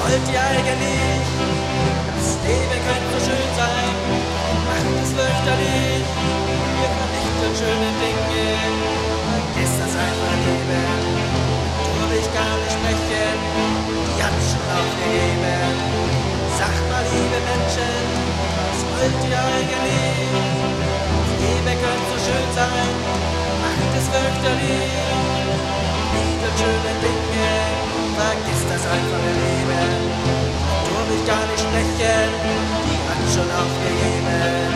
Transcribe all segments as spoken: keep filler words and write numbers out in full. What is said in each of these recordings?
wollt ihr eigentlich? Das Leben könnte so schön sein, macht es fürchterlich. Wir vernichten schöne Dinge, vergesst das einfache Leben. Du will ich gar nicht sprechen, die hat schon aufgegeben. Sagt mal, liebe Menschen, was wollt ihr eigentlich? Das Leben könnte so schön sein, macht es fürchterlich. Liebe schöne Dinge, vergiss das einfache Leben. Du will ich gar nicht sprechen, die hat schon aufgegeben.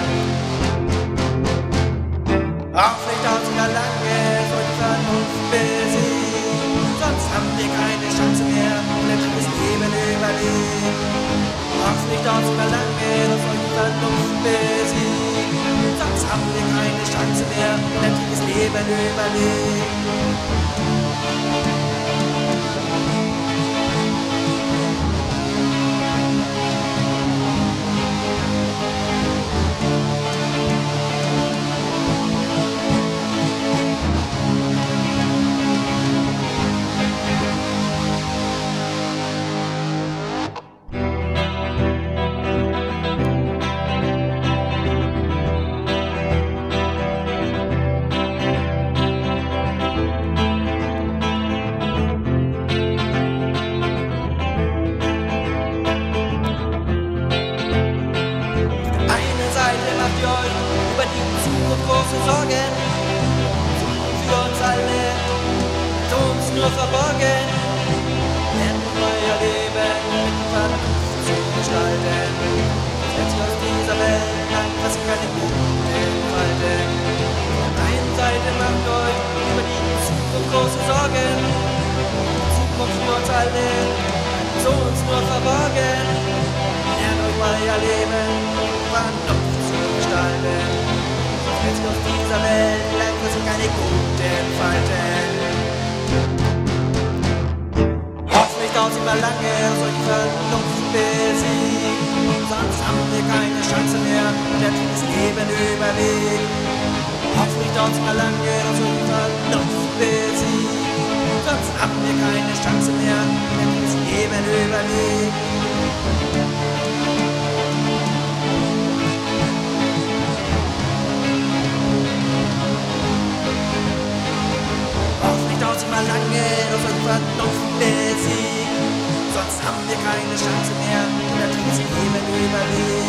Hoffentlich dauert es gar lange, soll die Vernunft besiegen. Sonst haben wir keine Chance mehr, und das Leben überleben. Hoffentlich dauert es gar lange, soll die Vernunft besiegen. Sonst haben wir keine Chance mehr, und das Leben überleben. Über die Zukunft große Sorgen, für uns alle, mit uns nur verborgen, lernen euer Leben mit Vernunft zu gestalten. Setzt aus dieser Welt lang, was keine gute Falten. Von der einen Seite macht euch über die Zukunft große Sorgen, die Zukunft für uns alle, mit uns nur verborgen, lernt euch euer Leben mit Vernunft zu gestalten. Jetzt auf dieser Welt bleibt es keine guten Falten. Hoffentlich dauert es immer lange, soll die Vernunft besiegen. Sonst haben wir keine Chance mehr, denn das Leben überwiegt. Hoffentlich dauert es immer lange, soll die Vernunft besiegen. Sonst haben wir keine Chance mehr, denn das Leben überwiegt. Mal lange auf ein Vernunft besiegt, sonst haben wir keine Chance mehr, und das Leben überlebt.